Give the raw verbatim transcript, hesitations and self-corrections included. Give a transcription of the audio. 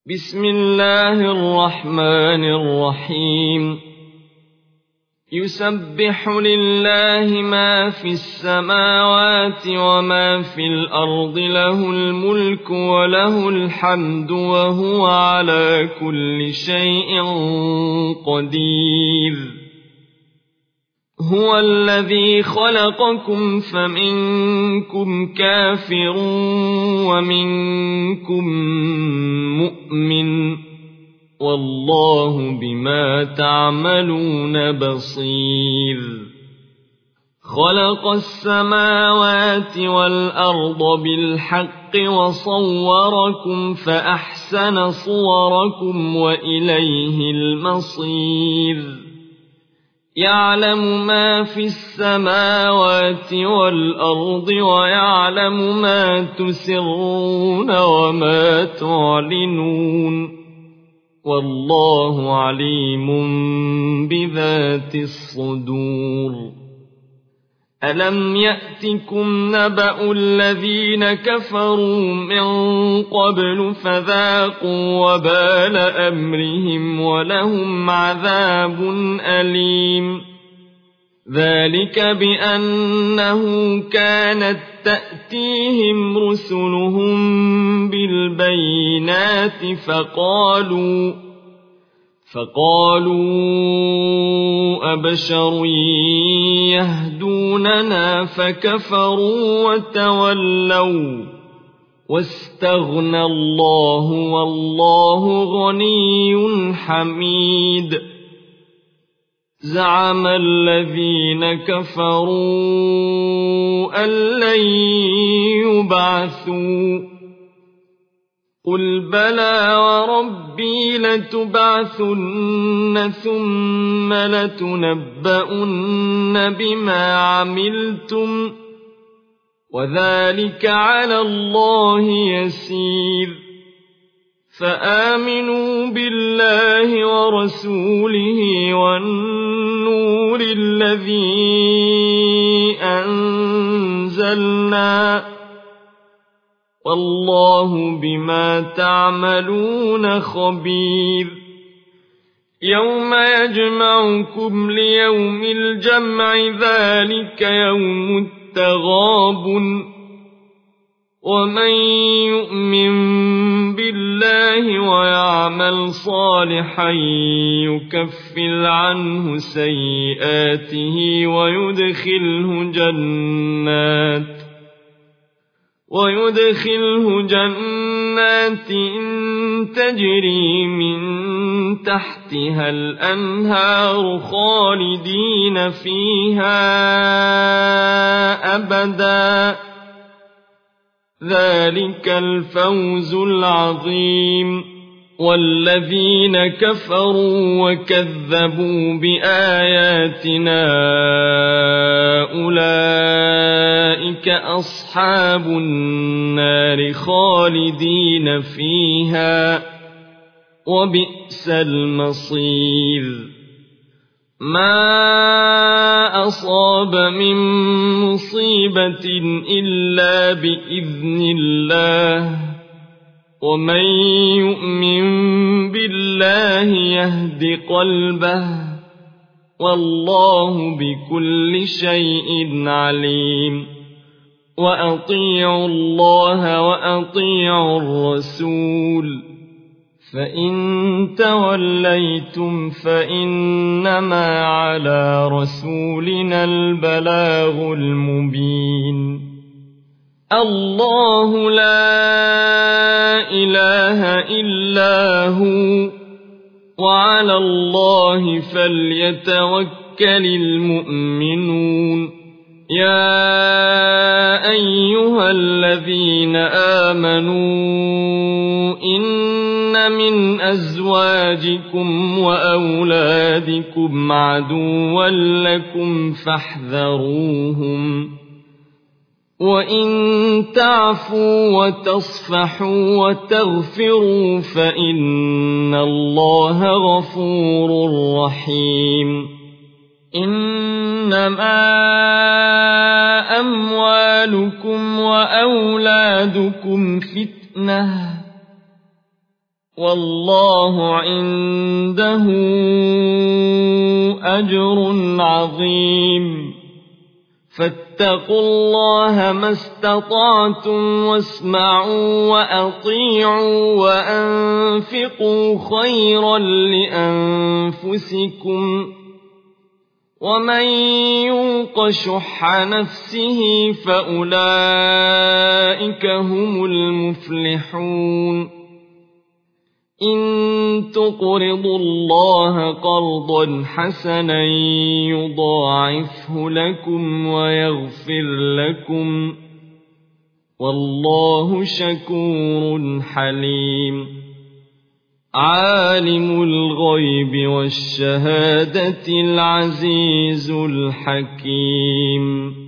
بسم الله الرحمن الرحيم يسبح لله ما في السماوات وما في الأرض له الملك وله الحمد وهو على كل شيء قدير هو الذي خلقكم فمنكم كافر ومنكم مؤمن والله بما تعملون بصير خلق السماوات والأرض بالحق وصوركم فأحسن صوركم وإليه المصير يعلم ما في السماوات والأرض ويعلم ما تسرون وما تعلنون والله عليم بذات الصدور ألم يأتكم نبأ الذين كفروا من قبل فذاقوا وبال أمرهم ولهم عذاب أليم ذلك بأنه كانت تأتيهم رسلهم بالبينات فقالوا فقالوا أبشر يهدوننا فكفروا وتولوا واستغنى الله والله غني حميد زعم الذين كفروا أن لن يبعثوا قل بلى وربي لتبعثن ثم لتنبؤن بما عملتم وذلك على الله يسير فآمنوا بالله ورسوله والنور الذي أنزلنا والله بما تعملون خبير يوم يجمعكم ليوم الجمع ذلك يوم التغابن ومن يؤمن بالله ويعمل صالحا يكفر عنه سيئاته ويدخله جنات ويدخله جنات تجري من تحتها الأنهار خالدين فيها أبدا ذلك الفوز العظيم والذين كفروا وكذبوا بآياتنا أولئك أصحاب النار خالدين فيها وبئس المصير ما أصاب من مصيبة إلا بإذن الله ومن يؤمن بالله يهد قلبه والله بكل شيء عليم وأطيعوا الله وأطيعوا الرسول فإن توليتم فإنما على رسولنا البلاغ المبين الله لا إله إلا هو وعلى الله فليتوكل المؤمنون يا أيها الذين آمنوا إن من أزواجكم وأولادكم عدوا لكم فاحذروهم وإن تعفوا وتصفحوا وتغفروا فإن الله غفور رحيم إنما أموالكم وأولادكم فتنة والله عنده أجر عظيم فاتقوا الله ما استطعتم واسمعوا وأطيعوا وأنفقوا خيرا لأنفسكم ومن يوق شح نفسه فأولئك هم المفلحون إن تقرضوا الله قرضا حسنا يضاعفه لكم ويغفر لكم والله شكور حليم عالم الغيب والشهادة العزيز الحكيم